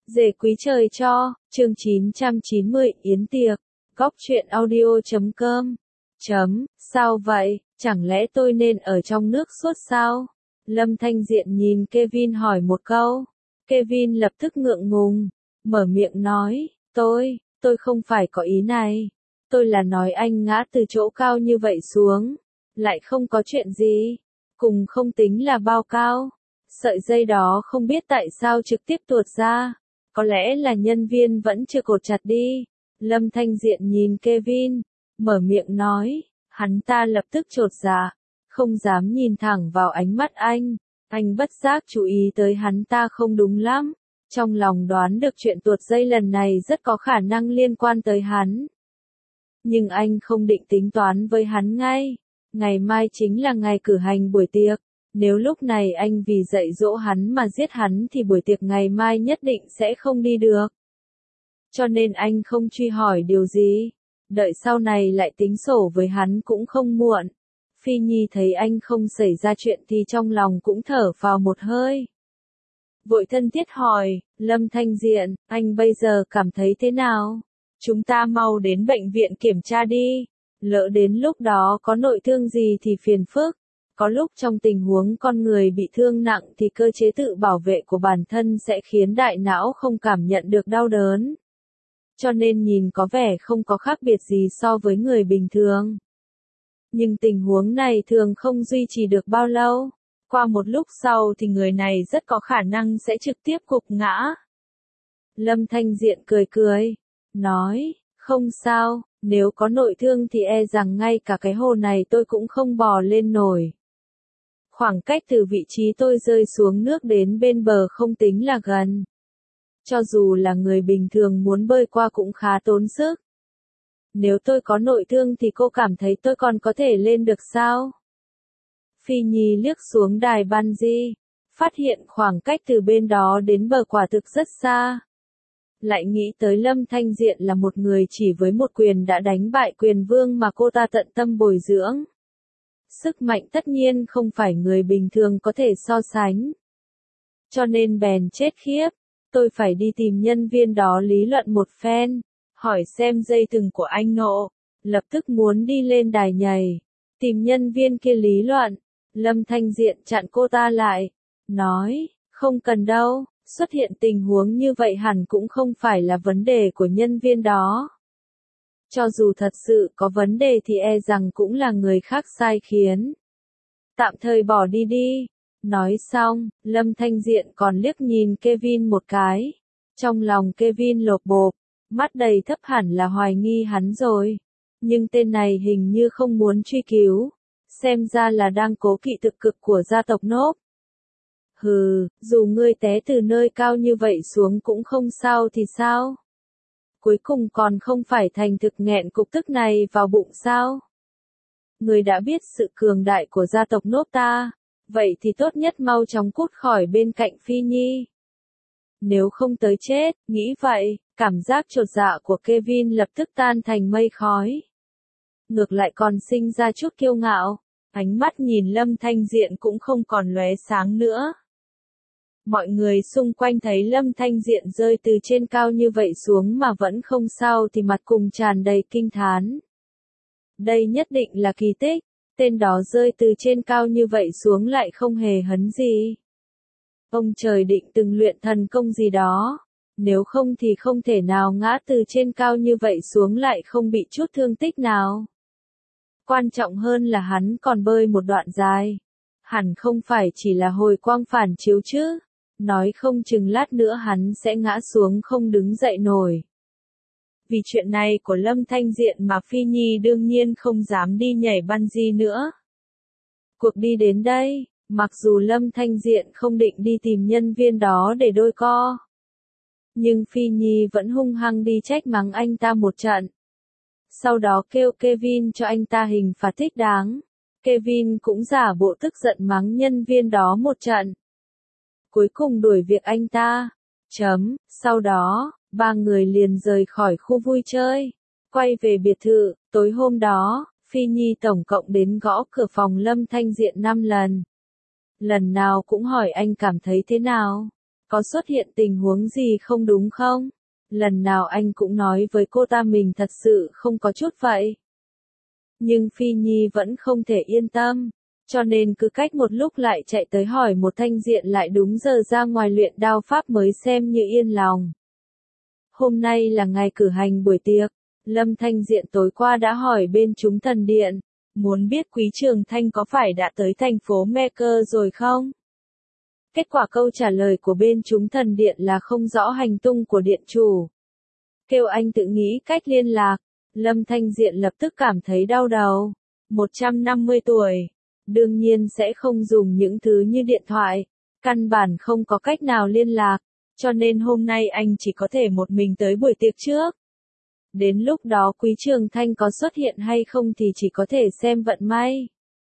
Dề quý trời cho, chương 990, Yến tiệc, góc truyện audio.com. Sao vậy, chẳng lẽ tôi nên ở trong nước suốt sao? Lâm Thanh Diện nhìn Kevin hỏi một câu. Kevin lập tức ngượng ngùng, mở miệng nói, tôi không phải có ý này. Tôi là nói anh ngã từ chỗ cao như vậy xuống, lại không có chuyện gì, cùng không tính là bao cao. Sợi dây đó không biết tại sao trực tiếp tuột ra, có lẽ là nhân viên vẫn chưa cột chặt đi. Lâm Thanh Diện nhìn Kevin, mở miệng nói, hắn ta lập tức chột dạ, không dám nhìn thẳng vào ánh mắt anh bất giác chú ý tới hắn ta không đúng lắm, trong lòng đoán được chuyện tuột dây lần này rất có khả năng liên quan tới hắn. Nhưng anh không định tính toán với hắn ngay, ngày mai chính là ngày cử hành buổi tiệc. Nếu lúc này anh vì dạy dỗ hắn mà giết hắn thì buổi tiệc ngày mai nhất định sẽ không đi được. Cho nên anh không truy hỏi điều gì, đợi sau này lại tính sổ với hắn cũng không muộn. Phi Nhi thấy anh không xảy ra chuyện thì trong lòng cũng thở phào một hơi. Vội thân thiết hỏi, Lâm Thanh Diện, anh bây giờ cảm thấy thế nào? Chúng ta mau đến bệnh viện kiểm tra đi, lỡ đến lúc đó có nội thương gì thì phiền phức. Có lúc trong tình huống con người bị thương nặng thì cơ chế tự bảo vệ của bản thân sẽ khiến đại não không cảm nhận được đau đớn. Cho nên nhìn có vẻ không có khác biệt gì so với người bình thường. Nhưng tình huống này thường không duy trì được bao lâu. Qua một lúc sau thì người này rất có khả năng sẽ trực tiếp gục ngã. Lâm Thanh Diện cười, nói, không sao, nếu có nội thương thì e rằng ngay cả cái hồ này tôi cũng không bò lên nổi. Khoảng cách từ vị trí tôi rơi xuống nước đến bên bờ không tính là gần. Cho dù là người bình thường muốn bơi qua cũng khá tốn sức. Nếu tôi có nội thương thì cô cảm thấy tôi còn có thể lên được sao? Phi Nhi liếc xuống đài bungee, phát hiện khoảng cách từ bên đó đến bờ quả thực rất xa. Lại nghĩ tới Lâm Thanh Diện là một người chỉ với một quyền đã đánh bại quyền vương mà cô ta tận tâm bồi dưỡng. Sức mạnh tất nhiên không phải người bình thường có thể so sánh. Cho nên bèn chết khiếp, tôi phải đi tìm nhân viên đó lý luận một phen, hỏi xem dây thừng của anh nộ, lập tức muốn đi lên đài nhảy, tìm nhân viên kia lý luận. Lâm Thanh Diện chặn cô ta lại, nói, không cần đâu, xuất hiện tình huống như vậy hẳn cũng không phải là vấn đề của nhân viên đó. Cho dù thật sự có vấn đề thì e rằng cũng là người khác sai khiến. Tạm thời bỏ đi. Nói xong, Lâm Thanh Diện còn liếc nhìn Kevin một cái. Trong lòng Kevin lộp bộp, mắt đầy thấp hẳn là hoài nghi hắn rồi. Nhưng tên này hình như không muốn truy cứu. Xem ra là đang cố kỵ thực cực của gia tộc Nốp. Hừ, dù ngươi té từ nơi cao như vậy xuống cũng không sao thì sao? Cuối cùng còn không phải thành thực nghẹn cục tức này vào bụng sao? Người đã biết sự cường đại của gia tộc Nốp ta, vậy thì tốt nhất mau chóng cút khỏi bên cạnh Phi Nhi. Nếu không tới chết, nghĩ vậy, cảm giác chột dạ của Kevin lập tức tan thành mây khói. Ngược lại còn sinh ra chút kiêu ngạo, ánh mắt nhìn Lâm Thanh Diện cũng không còn lóe sáng nữa. Mọi người xung quanh thấy Lâm Thanh Diện rơi từ trên cao như vậy xuống mà vẫn không sao thì mặt cùng tràn đầy kinh thán. Đây nhất định là kỳ tích, tên đó rơi từ trên cao như vậy xuống lại không hề hấn gì. Ông trời định từng luyện thần công gì đó, nếu không thì không thể nào ngã từ trên cao như vậy xuống lại không bị chút thương tích nào. Quan trọng hơn là hắn còn bơi một đoạn dài, hẳn không phải chỉ là hồi quang phản chiếu chứ. Nói không chừng lát nữa hắn sẽ ngã xuống không đứng dậy nổi. Vì chuyện này của Lâm Thanh Diện mà Phi Nhi đương nhiên không dám đi nhảy bungee nữa. Cuộc đi đến đây, mặc dù Lâm Thanh Diện không định đi tìm nhân viên đó để đôi co. Nhưng Phi Nhi vẫn hung hăng đi trách mắng anh ta một trận. Sau đó kêu Kevin cho anh ta hình phạt thích đáng. Kevin cũng giả bộ tức giận mắng nhân viên đó một trận. Cuối cùng đuổi việc anh ta. Sau đó, ba người liền rời khỏi khu vui chơi, quay về biệt thự. Tối hôm đó, Phi Nhi tổng cộng đến gõ cửa phòng Lâm Thanh Diện 5 lần. Lần nào cũng hỏi anh cảm thấy thế nào. Có xuất hiện tình huống gì không đúng không? Lần nào anh cũng nói với cô ta mình thật sự không có chút vậy. Nhưng Phi Nhi vẫn không thể yên tâm, cho nên cứ cách một lúc lại chạy tới hỏi một Thanh Diện lại đúng giờ ra ngoài luyện đao pháp mới xem như yên lòng. Hôm nay là ngày cử hành buổi tiệc, Lâm Thanh Diện tối qua đã hỏi bên chúng thần điện, muốn biết Quý Trường Thanh có phải đã tới thành phố Mecca rồi không? Kết quả câu trả lời của bên chúng thần điện là không rõ hành tung của điện chủ. Kêu anh tự nghĩ cách liên lạc, Lâm Thanh Diện lập tức cảm thấy đau đầu. 150 tuổi, đương nhiên sẽ không dùng những thứ như điện thoại, căn bản không có cách nào liên lạc, cho nên hôm nay anh chỉ có thể một mình tới buổi tiệc trước. Đến lúc đó Quý Trường Thanh có xuất hiện hay không thì chỉ có thể xem vận may.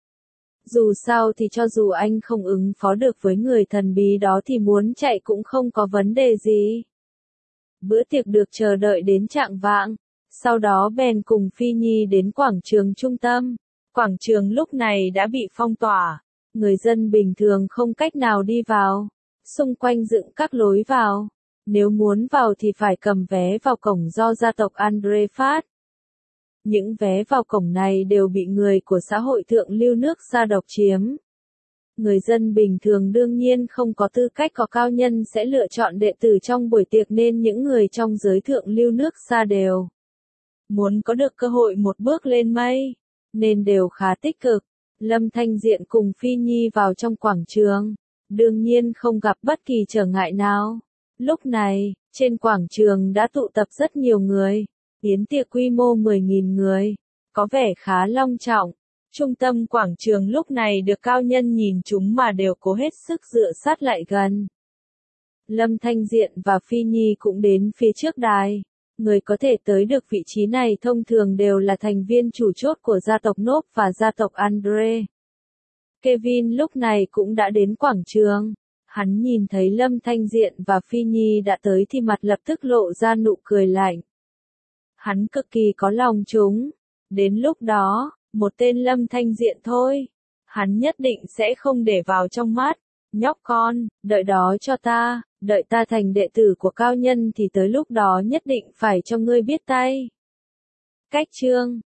Dù sao thì cho dù anh không ứng phó được với người thần bí đó thì muốn chạy cũng không có vấn đề gì. Bữa tiệc được chờ đợi đến chạng vạng, sau đó bèn cùng Phi Nhi đến quảng trường trung tâm. Quảng trường lúc này đã bị phong tỏa, người dân bình thường không cách nào đi vào, xung quanh dựng các lối vào. Nếu muốn vào thì phải cầm vé vào cổng do gia tộc Andre phát. Những vé vào cổng này đều bị người của xã hội thượng lưu nước Sa độc chiếm. Người dân bình thường đương nhiên không có tư cách, có cao nhân sẽ lựa chọn đệ tử trong buổi tiệc nên những người trong giới thượng lưu nước Sa đều muốn có được cơ hội một bước lên mây, nên đều khá tích cực. Lâm Thanh Diện cùng Phi Nhi vào trong quảng trường, đương nhiên không gặp bất kỳ trở ngại nào. Lúc này, trên quảng trường đã tụ tập rất nhiều người. Yến tiệc quy mô 10.000 người, có vẻ khá long trọng. Trung tâm quảng trường lúc này được cao nhân nhìn chúng mà đều cố hết sức dựa sát lại gần. Lâm Thanh Diện và Phi Nhi cũng đến phía trước đài. Người có thể tới được vị trí này thông thường đều là thành viên chủ chốt của gia tộc Nốp và gia tộc Andre. Kevin lúc này cũng đã đến quảng trường. Hắn nhìn thấy Lâm Thanh Diện và Phi Nhi đã tới thì mặt lập tức lộ ra nụ cười lạnh. Hắn cực kỳ có lòng chúng. Đến lúc đó, một tên Lâm Thanh Diện thôi, hắn nhất định sẽ không để vào trong mắt. Nhóc con, đợi đó cho ta, đợi ta thành đệ tử của cao nhân thì tới lúc đó nhất định phải cho ngươi biết tay. Cách chương